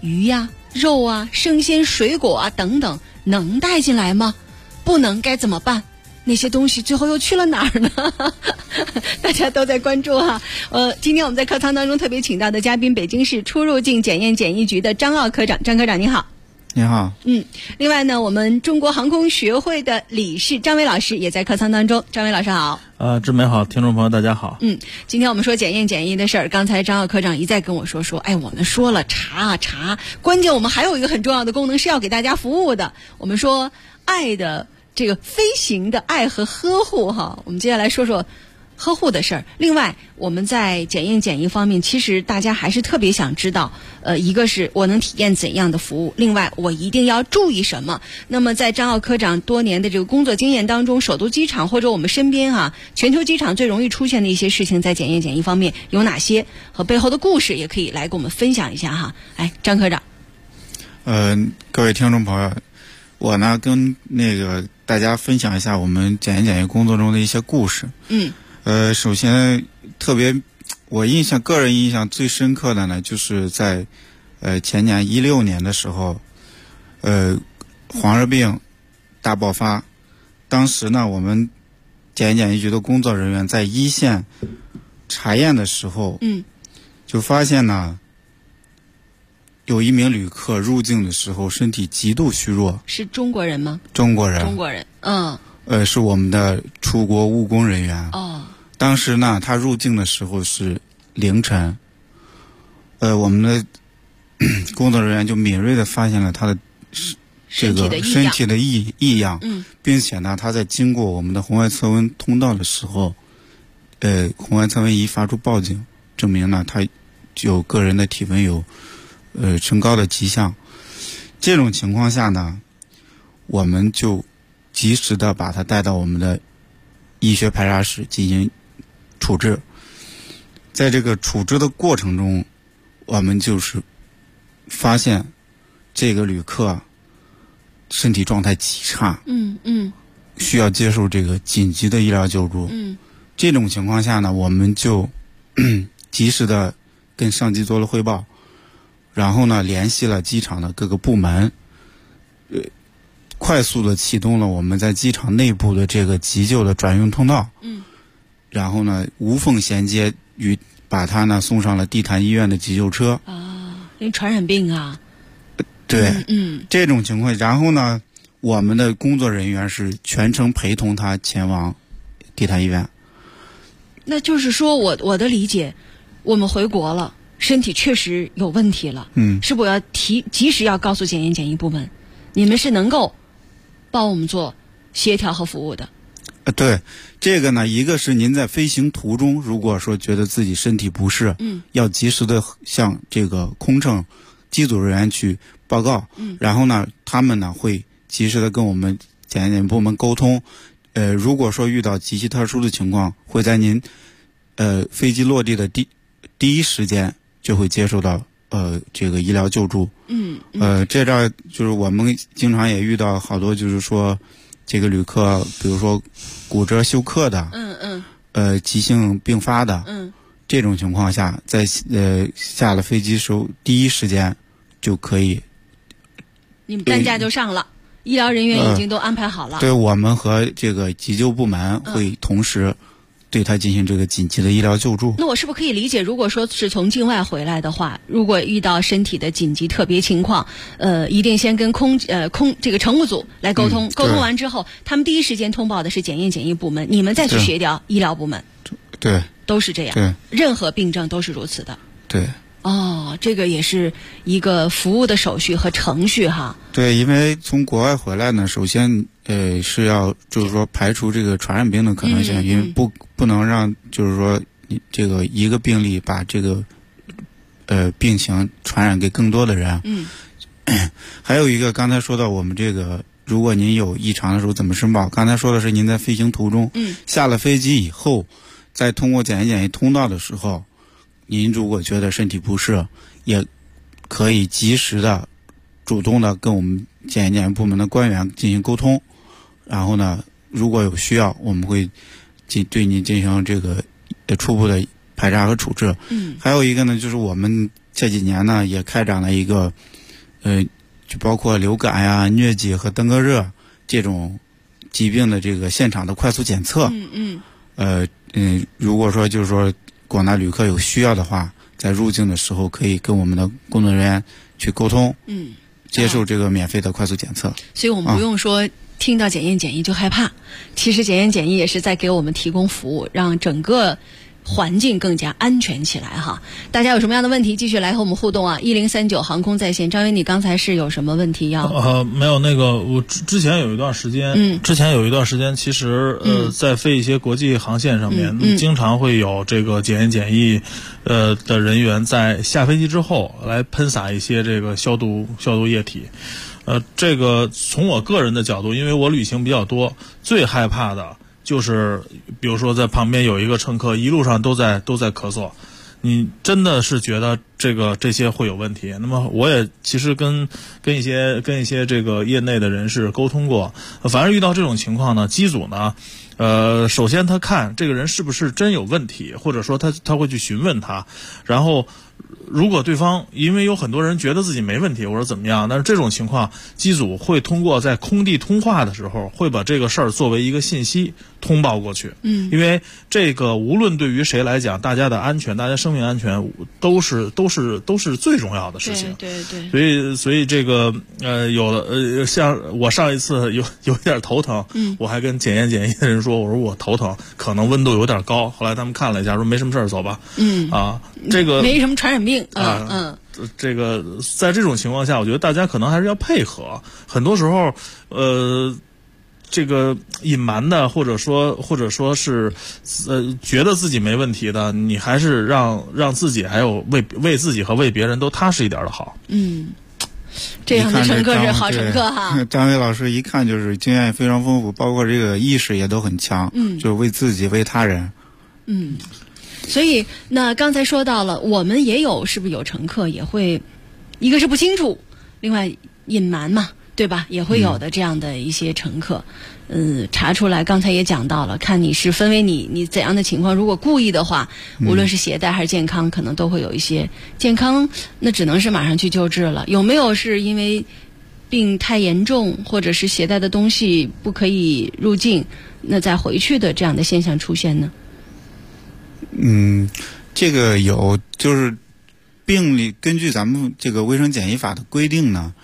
鱼呀、肉啊、生鲜水果啊等等，能带进来吗？不能该怎么办？那些东西最后又去了哪儿呢？大家都在关注哈。今天我们在客舱当中特别请到的嘉宾，北京市出入境检验检疫局的张奥科长。张科长您好。 你好。 另外呢，我们中国航空学会的理事张伟老师也在客舱当中。张伟老师好。 志梅好，听众朋友大家好。 今天我们说检验检疫的事儿，刚才张奥科长一再跟我说，哎，我们说了查，关键我们还有一个很重要的功能是要给大家服务的。我们说爱的这个飞行的爱和呵护哈，我们接下来说说呵护的事儿。另外，我们在检验检疫方面，其实大家还是特别想知道，一个是我能体验怎样的服务，另外我一定要注意什么。那么在张奥科长多年的这个工作经验当中，首都机场或者我们身边全球机场最容易出现的一些事情，在检验检疫方面有哪些和背后的故事，也可以来跟我们分享一下哈。哎，张科长。 各位听众朋友，我呢跟大家分享一下我们检验检疫工作中的一些故事。首先我个人印象最深刻的呢，就是在前年16年的时候，黄热病大爆发。当时呢，我们检验检疫局的工作人员在一线查验的时候，就发现呢，有一名旅客入境的时候身体极度虚弱。是中国人吗？中国人。是我们的出国务工人员。当时呢，他入境的时候是凌晨。我们的工作人员就敏锐地发现了他的这个身体的异样，并且呢，他在经过我们的红外测温通道的时候，红外测温仪发出报警，证明呢他有个人的体温有升高的迹象。这种情况下呢，我们就及时的把他带到我们的医学排查室进行处置。在这个处置的过程中，我们就是发现这个旅客身体状态极差，需要接受这个紧急的医疗救助。这种情况下呢，我们就及时的跟上级做了汇报，然后呢联系了机场的各个部门，快速的启动了我们在机场内部的这个急救的转运通道，然后呢无缝衔接与把他呢送上了地坛医院的急救车。因为传染病啊。对，这种情况，然后呢，我们的工作人员是全程陪同他前往地坛医院。那就是说我的理解，我们回国了，身体确实有问题了，是不是要及时要告诉检验检疫部门，你们是能够帮我们做协调和服务的。对，这个呢，一个是您在飞行途中，如果说觉得自己身体不适，要及时的向这个空乘机组人员去报告，然后呢，他们呢会及时的跟我们检验检疫部门沟通。如果说遇到极其特殊的情况，会在您飞机落地的第一时间就会接受到这个医疗救助。这就是我们经常也遇到好多，就是说这个旅客，比如说骨折休克的，急性并发的，这种情况下，在下了飞机时候第一时间就可以，你们担架就上了，医疗人员已经都安排好了。对，我们和这个急救部门会同时对他进行这个紧急的医疗救助。那我是不是可以理解，如果说是从境外回来的话，如果遇到身体的紧急特别情况，一定先跟这个乘务组来沟通，沟通完之后，他们第一时间通报的是检验检疫部门，你们再去协调医疗部门。对，都是这样。对，任何病症都是如此的。对。这个也是一个服务的手续和程序哈。对，因为从国外回来呢，首先是要就是说排除这个传染病的可能性，因为不能让就是说你这个一个病例把这个病情传染给更多的人。还有一个刚才说到我们这个，如果您有异常的时候怎么申报？刚才说的是您在飞行途中，下了飞机以后，在通过检验检疫通道的时候，您如果觉得身体不适，也可以及时的主动的跟我们检验检疫部门的官员进行沟通，然后呢，如果有需要，我们会对您进行这个初步的排查和处置。还有一个呢，就是我们这几年呢也开展了一个就包括流感呀、疟疾和登革热这种疾病的这个现场的快速检测。如果说就是说广大旅客有需要的话，在入境的时候可以跟我们的工作人员去沟通，接受这个免费的快速检测。 所以我们不用说听到检验检疫就害怕，其实检验检疫也是在给我们提供服务，让整个环境更加安全起来哈。大家有什么样的问题继续来和我们互动啊！1039航空在线，张云，你刚才是有什么问题要？ 没有，那个我之前有一段时间，其实在飞一些国际航线上面，经常会有这个检验检疫的人员在下飞机之后来喷洒一些这个消毒液体。这个从我个人的角度，因为我旅行比较多，最害怕的就是比如说在旁边有一个乘客一路上都在咳嗽，你真的是觉得这些会有问题。那么我也其实跟一些这个业内的人士沟通过，凡是遇到这种情况呢，机组呢首先他看这个人是不是真有问题，或者说他会去询问他，然后如果对方因为有很多人觉得自己没问题，我说怎么样，但是这种情况机组会通过在空地通话的时候会把这个事儿作为一个信息通报过去。因为这个无论对于谁来讲，大家的安全，大家生命安全都是最重要的事情。对。所以这个像我上一次有点头疼，我还跟检验检疫的人说，我说我头疼，可能温度有点高，后来他们看了一下说没什么事儿，走吧。这个没什么传染病。 这个在这种情况下，我觉得大家可能还是要配合。很多时候这个隐瞒的，或者说是觉得自己没问题的，你还是让自己还有为自己和为别人都踏实一点的好。 这样的乘客是好乘客哈。 张伟老师一看就是经验非常丰富，包括这个意识也都很强，就是为自己为他人。 所以那刚才说到了，我们也有是不是有乘客也会，一个是不清楚，另外隐瞒嘛，对吧？也会有的这样的一些乘客，查出来，刚才也讲到了，看你是分为你怎样的情况。如果故意的话，无论是携带还是健康，可能都会有一些健康，那只能是马上去救治了。有没有是因为病太严重，或者是携带的东西不可以入境，那再回去的这样的现象出现呢？ 这个有，就是病例根据咱们这个卫生检疫法的规定呢，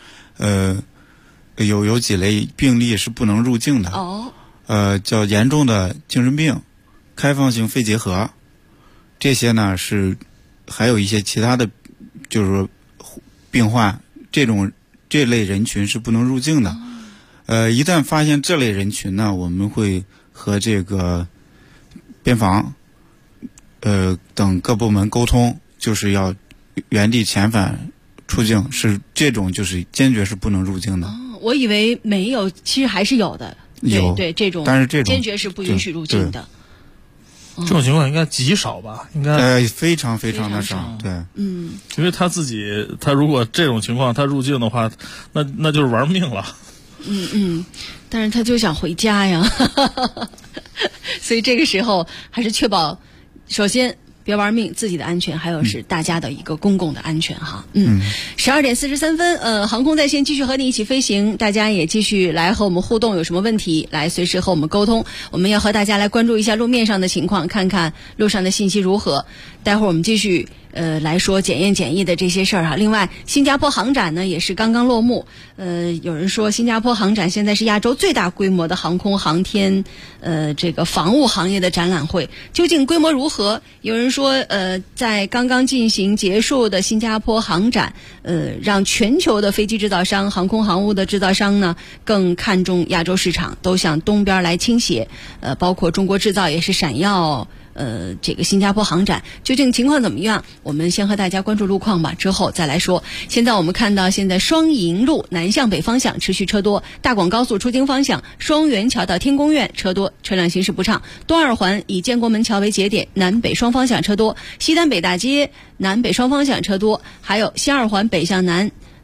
有几类病例是不能入境的。叫严重的精神病、开放性肺结核，这些呢是还有一些其他的，就是说病患，这类人群是不能入境的。一旦发现这类人群呢，我们会和这个边防等各部门沟通，就是要原地遣返出境，是这种就是坚决是不能入境的。 我以为没有，其实还是有的。对，这种， 但是这种坚决是不允许入境的。 这种情况应该极少吧？应该非常非常的少。对， 因为他如果这种情况他入境的话，那就是玩命了。 但是他就想回家呀，所以这个时候还是确保，首先别玩命，自己的安全，还有是大家的一个公共的安全哈。12点43分，航空在线继续和你一起飞行，大家也继续来和我们互动，有什么问题来随时和我们沟通。我们要和大家来关注一下路面上的情况，看看路上的信息如何。待会儿我们继续来说检验检疫的这些事儿哈。另外，新加坡航展呢也是刚刚落幕。有人说新加坡航展现在是亚洲最大规模的航空航天这个防务行业的展览会，究竟规模如何？有人说在刚刚进行结束的新加坡航展，让全球的飞机制造商、航空航务的制造商呢更看重亚洲市场，都向东边来倾斜。包括中国制造也是闪耀。这个新加坡航展究竟情况怎么样？我们先和大家关注路况吧，之后再来说。现在我们看到，现在双营路南向北方向持续车多，大广高速出京方向双元桥到天宫苑车多，车辆行驶不畅。东二环以建国门桥为节点，南北双方向车多，西单北大街南北双方向车多，还有西二环北向南。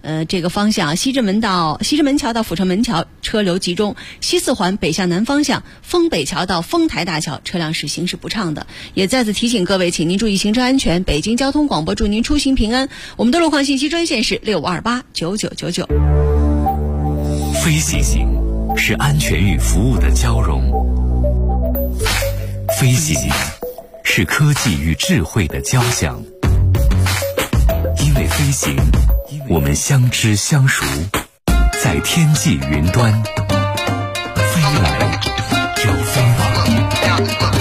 这个方向西直门桥到阜成门桥车流集中，西四环北向南方向丰北桥到丰台大桥车辆是行驶不畅的。也再次提醒各位，请您注意行车安全。北京交通广播祝您出行平安。我们的路况信息专线是65289999。 飞行是安全与服务的交融，飞行是科技与智慧的交响。因为飞行，我们相知相熟，在天际云端飞来又飞往。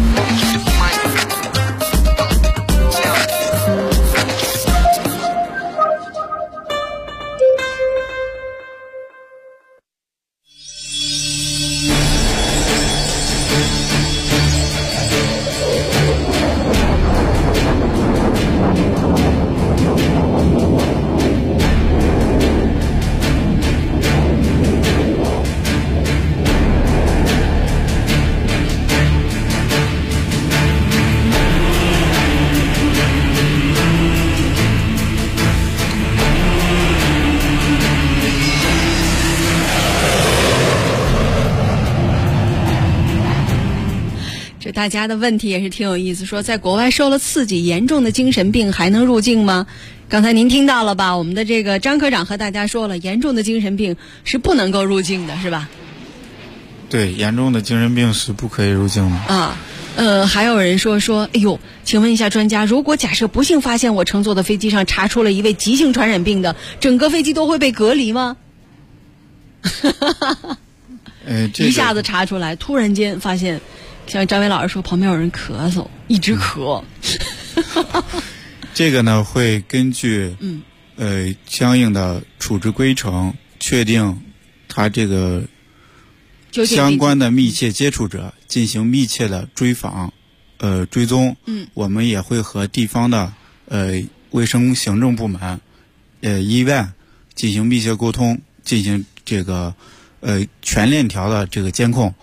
大家的问题也是挺有意思，说在国外受了刺激，严重的精神病还能入境吗？刚才您听到了吧？我们的这个张科长和大家说了，严重的精神病是不能够入境的，是吧？ 对，严重的精神病是不可以入境的啊。还有人说，哎呦，请问一下专家，如果假设不幸发现我乘坐的飞机上查出了一位急性传染病的，整个飞机都会被隔离吗？一下子查出来，突然间发现。像张伟老师说，旁边有人咳嗽，一直咳。 这个呢，会根据相应的处置规程，确定他这个相关的密切接触者进行密切的追访、追踪。我们也会和地方的卫生行政部门、医院进行密切沟通，进行这个全链条的这个监控，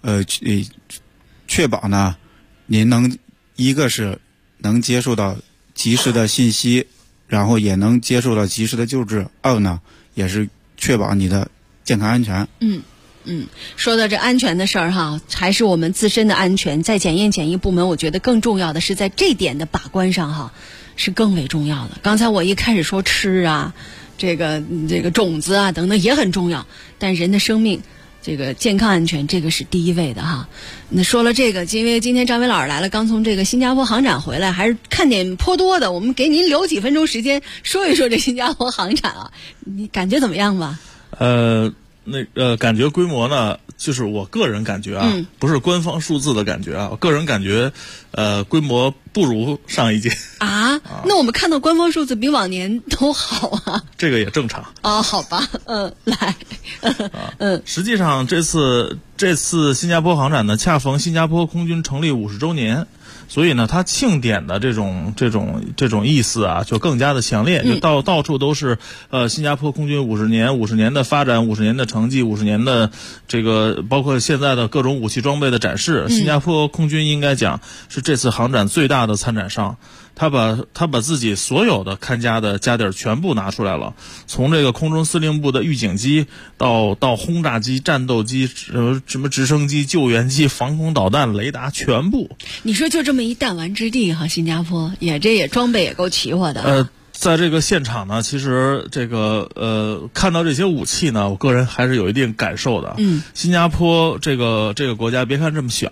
确保呢，您一个是能接受到及时的信息，然后也能接受到及时的救治；二呢，也是确保你的健康安全。 说到这安全的事儿哈，还是我们自身的安全，在检验检疫部门，我觉得更重要的是在这点的把关上哈，是更为重要的。刚才我一开始说吃啊，这个种子啊等等也很重要，但人的生命。这个健康安全，这个是第一位的哈。那说了这个，因为今天张伟老师来了，刚从这个新加坡航展回来，还是看点颇多的。我们给您留几分钟时间说一说这新加坡航展啊，你感觉怎么样吧？ 感觉规模呢，就是我个人感觉啊，不是官方数字的感觉啊，我个人感觉，规模不如上一届啊。那我们看到官方数字比往年都好啊。 这个也正常哦，好吧，来， 实际上这次新加坡航展呢，恰逢新加坡空军成立50周年。所以呢，它庆典的这种意思啊，就更加的强烈，就到处都是新加坡空军50年的发展，50年的成绩，50年的这个包括现在的各种武器装备的展示。新加坡空军应该讲是这次航展最大的参展商。他把自己所有的看家的家底儿全部拿出来了，从这个空中司令部的预警机到轰炸机、战斗机、什么直升机、救援机、防空导弹、雷达，全部。 你说就这么一弹丸之地哈，新加坡也装备也够齐活的。 在这个现场呢，其实这个看到这些武器呢，我个人还是有一定感受的。新加坡这个国家，别看这么小，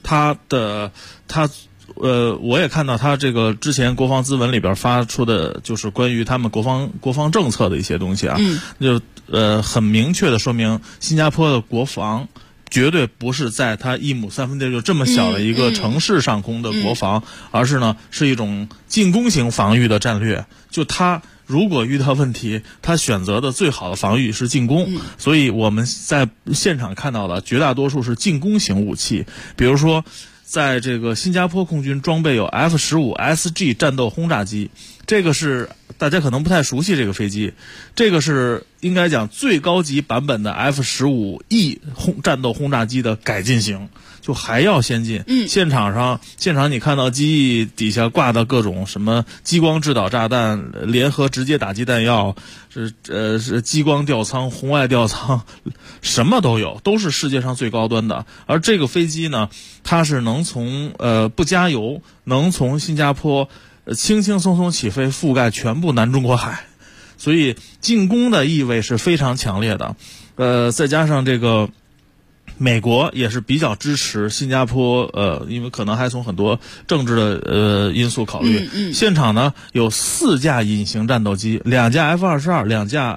我也看到他这个之前国防咨文里边发出的，就是关于他们国防政策的一些东西啊，就很明确的说明新加坡的国防绝对不是在它1亩3分地就这么小的一个城市上空的国防，而是呢是一种进攻型防御的战略。就它如果遇到问题，它选择的最好的防御是进攻，所以我们在现场看到的绝大多数是进攻型武器，比如说。在这个新加坡空军装备有 F-15SG 战斗轰炸机，这个是大家可能不太熟悉这个飞机，这个是应该讲最高级版本的 F-15E 战斗轰炸机的改进型，就还要先进。现场你看到机翼底下挂的各种什么激光制导炸弹、联合直接打击弹药，是激光吊舱、红外吊舱，什么都有，都是世界上最高端的。而这个飞机呢，它是能从不加油，能从新加坡轻轻松松起飞，覆盖全部南中国海，所以进攻的意味是非常强烈的。再加上这个美国也是比较支持新加坡，因为可能还从很多政治的因素考虑。现场呢有4架隐形战斗机，2架 F-22， 2架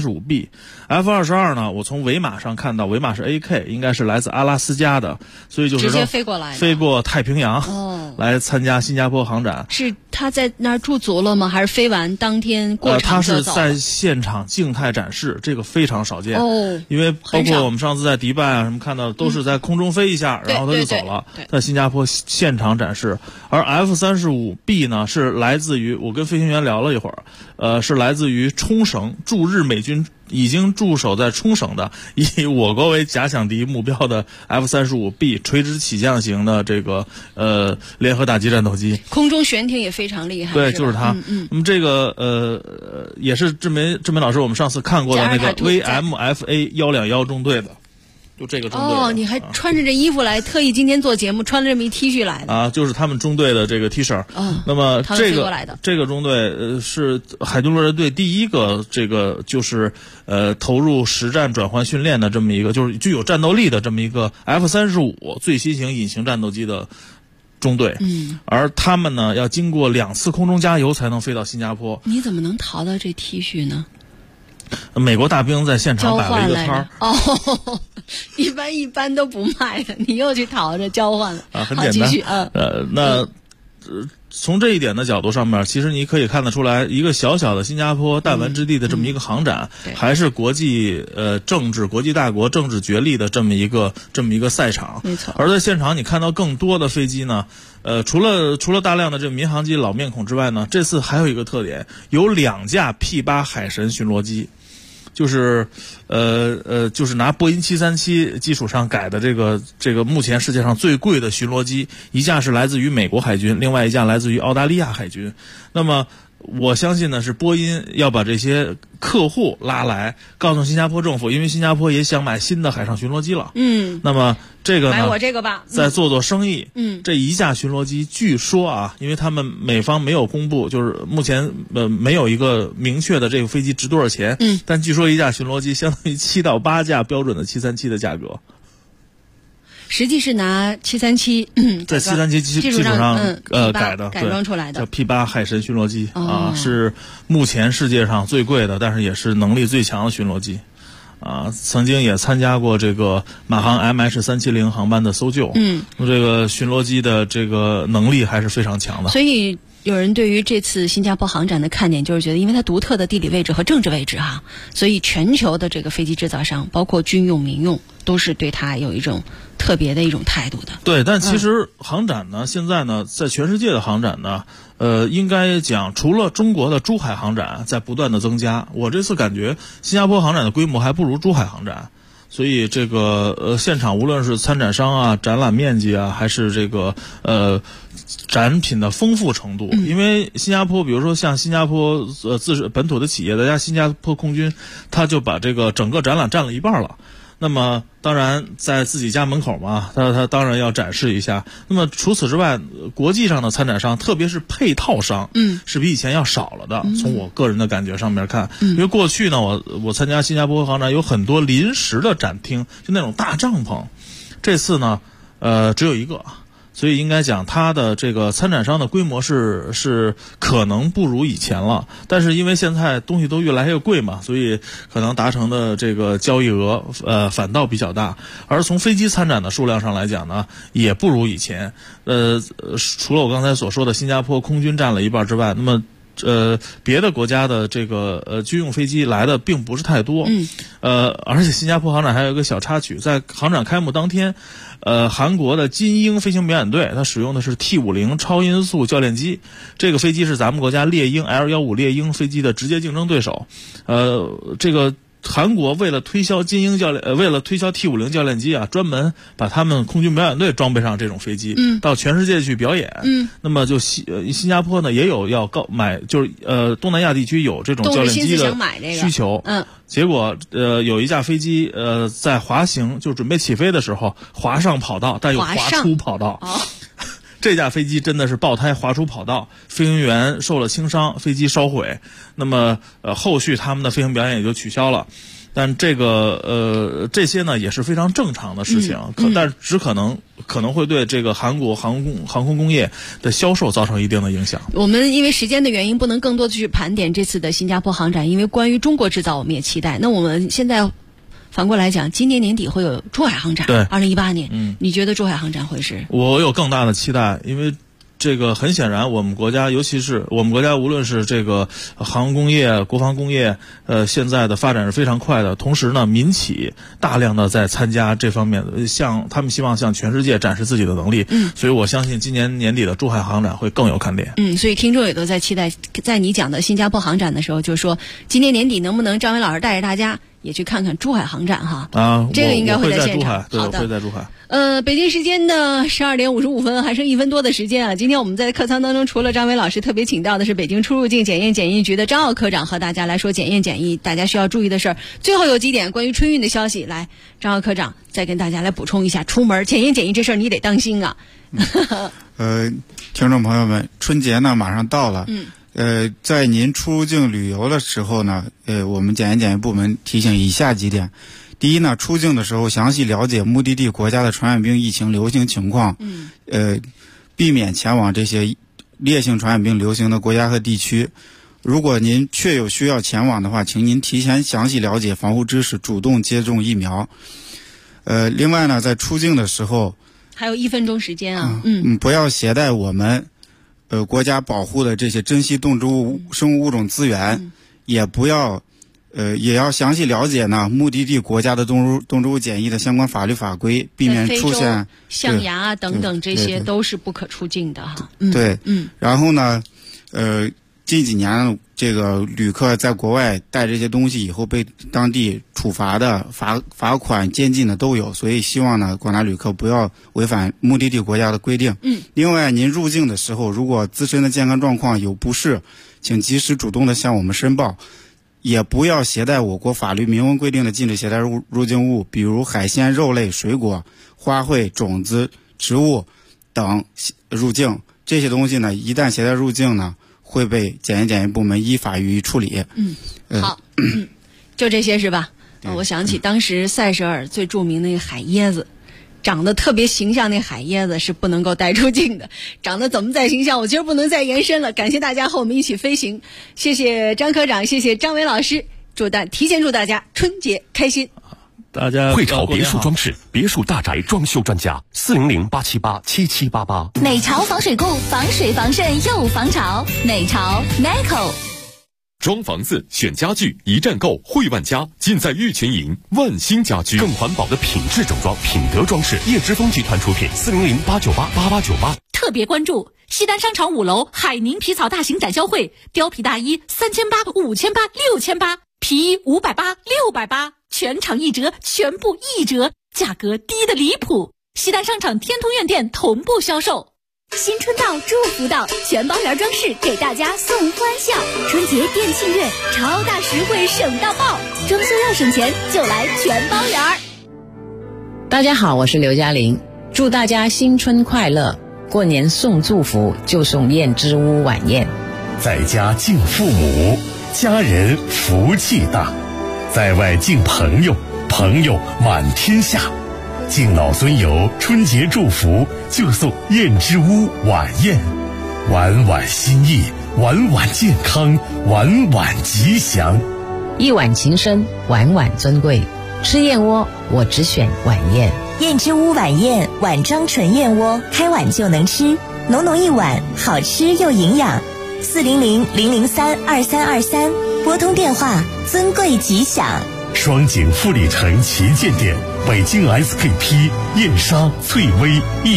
F-35B。F-22 呢，我从尾码上看到，尾码是 AK， 应该是来自阿拉斯加的，所以就是直接飞过来的， 飞过太平洋，来参加新加坡航展。 是他在那儿驻足了吗？还是飞完当天过场就走？ 他是在现场静态展示，这个非常少见。因为包括我们上次在迪拜啊什么看到，都是在空中飞一下，然后他就走了。在新加坡现场展示。而 F-35B 呢，是来自于，我跟飞行员聊了一会儿，是来自于冲绳驻日美军已经驻守在冲绳的，以我国为假想敌目标的 F-35B 垂直起降型的这个联合打击战斗机， 空中悬停也非常厉害。 对，就是它。那么这个也是志梅老师我们上次看过的那个 VMFA 121中队的。就这个中队你还穿着这衣服来，特意今天做节目穿了这么一 T 恤来的啊，就是他们中队的这个 T 恤。那么这个中队是海军陆战队第一个这个就是投入实战转换训练的这么一个，就是具有战斗力的这么一个 F-35最新型隐形战斗机的中队。而他们呢要经过2次空中加油才能飞到新加坡。 你怎么能淘到这 T 恤呢？ 美国大兵在现场摆了一个摊儿。 一般都不卖的，你又去淘着交换了啊，很简单。那从这一点的角度上面，其实你可以看得出来，一个小小的新加坡弹丸之地的这么一个航展，还是国际政治、国际大国政治角力的这么一个赛场。 没错。 而在现场你看到更多的飞机呢，除了大量的这民航机老面孔之外呢，这次还有一个特点，有2架 P-8海神巡逻机。就是拿波音737基础上改的这个目前世界上最贵的巡逻机，一架是来自于美国海军，另外一架来自于澳大利亚海军。那么我相信呢，是波音要把这些客户拉来，告诉新加坡政府，因为新加坡也想买新的海上巡逻机了。那么这个呢， 买我这个吧， 再做生意。这一架巡逻机，据说啊，因为他们美方没有公布，就是目前没有一个明确的这个飞机值多少钱。但据说一架巡逻机相当于7到8架标准的737的价格。 实际是拿737 在737基础上改装出来的， 叫 P-8海神巡逻机啊，是目前世界上最贵的，但是也是能力最强的巡逻机啊。曾经也参加过这个马航 MH370 航班的搜救。这个巡逻机的这个能力还是非常强的。 所以有人对于这次新加坡航展的看点，就是觉得因为它独特的地理位置和政治位置哈，所以全球的这个飞机制造商，包括军用、民用，都是对它有一种特别的一种态度的。 对，但其实航展呢，现在呢，在全世界的航展呢，应该讲除了中国的珠海航展在不断的增加，我这次感觉新加坡航展的规模还不如珠海航展。所以这个现场无论是参展商啊、展览面积啊，还是这个展品的丰富程度，因为新加坡，比如说像新加坡本土的企业，再加新加坡空军，他就把这个整个展览占了一半了。那么当然在自己家门口嘛，他当然要展示一下。那么除此之外，国际上的参展商，特别是配套商，是比以前要少了的。从我个人的感觉上面看，因为过去呢，我参加新加坡航展有很多临时的展厅，就那种大帐篷。这次呢，只有一个。所以应该讲，它的这个参展商的规模是可能不如以前了，但是因为现在东西都越来越贵嘛，所以可能达成的这个交易额反倒比较大。而从飞机参展的数量上来讲呢，也不如以前。除了我刚才所说的新加坡空军占了一半之外，那么别的国家的这个军用飞机来的并不是太多。而且新加坡航展还有一个小插曲，在航展开幕当天，韩国的金鹰飞行表演队它使用的是 T50 超音速教练机，这个飞机是咱们国家猎鹰 L-15 猎鹰飞机的直接竞争对手。这个韩国为了推销金鹰教练，为了推销 T50 教练机啊，专门把他们空军表演队装备上这种飞机，到全世界去表演。那么就新加坡呢也有要买，就是东南亚地区有这种教练机的需求。结果有一架飞机在滑行就准备起飞的时候滑上跑道，但又滑出跑道。这架飞机真的是爆胎滑出跑道，飞行员受了轻伤，飞机烧毁。那么后续他们的飞行表演也就取消了。但这些呢也是非常正常的事情，但只可能会对这个韩国航空工业的销售造成一定的影响。 我们因为时间的原因不能更多的去盘点这次的新加坡航展，因为关于中国制造我们也期待。那我们现在反过来讲，今年年底会有珠海航展，对，2018年，你觉得珠海航展会是？我有更大的期待，因为这个很显然，我们国家，尤其是我们国家，无论是这个航空工业、国防工业，现在的发展是非常快的。同时呢，民企大量的在参加这方面的，他们希望向全世界展示自己的能力。所以我相信今年年底的珠海航展会更有看点。所以听众也都在期待，在你讲的新加坡航展的时候，就说今年年底能不能张伟老师带着大家也去看看珠海航展哈？这个应该会在现场。 对，我会在珠海。 北京时间的12点55分，还剩1分多的时间啊。今天我们在客舱当中，除了张伟老师，特别请到的是北京出入境检验检疫局的张奥科长，和大家来说检验检疫大家需要注意的事儿。最后有几点关于春运的消息，来，张奥科长再跟大家来补充一下。出门检验检疫这事儿你得当心啊。 听众朋友们，春节呢马上到了。在您出入境旅游的时候呢，我们检验检疫部门提醒以下几点。第一呢，出境的时候详细了解目的地国家的传染病疫情流行情况，避免前往这些烈性传染病流行的国家和地区。如果您确有需要前往的话，请您提前详细了解防护知识，主动接种疫苗。另外呢，在出境的时候还有1分钟时间啊， 不要携带我们国家保护的这些珍稀动植物生物物种资源，也不要也要详细了解呢目的地国家的动植物检疫的相关法律法规，避免出现象牙啊等等，这些都是不可出境的哈。 然后呢，近几年这个旅客在国外带这些东西以后被当地处罚的罚款监禁的都有，所以希望呢广大旅客不要违反目的地国家的规定。另外您入境的时候，如果自身的健康状况有不适，请及时主动的向我们申报，也不要携带我国法律明文规定的禁止携带入境物，比如海鲜、肉类、水果、花卉、种子、植物等入境。这些东西呢，一旦携带入境呢，会被检验检疫部门依法予以处理。 好，就这些是吧？我想起当时塞舌尔最著名的那个海椰子，长得特别形象，那海椰子是不能够带出境的。长得怎么再形象，我今儿不能再延伸了。感谢大家和我们一起飞行，谢谢张科长，谢谢张伟老师，提前祝大家春节开心。 大家汇潮别墅装饰，别墅大宅装修专家，400-878-7788。 美潮防水固，防水防渗又防潮。美潮 Neco。 装房子选家具，一站购汇万家，尽在玉泉营万兴家居。更环保的品质整装，品德装饰，叶之峰集团出品，400-898-8898。 特别关注西单商场5楼海宁皮草大型展销会，貂皮大衣3800、5800、6800，皮衣580、680，全场1折，全部1折，价格低得离谱。西单商场天通苑店同步销售。 新春到，祝福到，全包圆装饰给大家送欢笑。春节店庆月，超大实惠，省到爆！装修要省钱，就来全包圆。 大家好，我是刘嘉玲，祝大家新春快乐！过年送祝福就送燕之屋晚宴。 在家敬父母，家人福气大；在外敬朋友，朋友满天下。敬老尊游，春节祝福就送燕之屋晚宴，晚晚心意，晚晚健康，晚晚吉祥。 一碗情深，晚晚尊贵。吃燕窝，我只选晚宴。 燕之屋晚宴，碗装纯燕窝，开碗就能吃，浓浓一碗，好吃又营养。 400-003-2323，拨通电话，尊贵吉祥。 双井富力城旗舰店，北京 SKP 燕莎、翠微。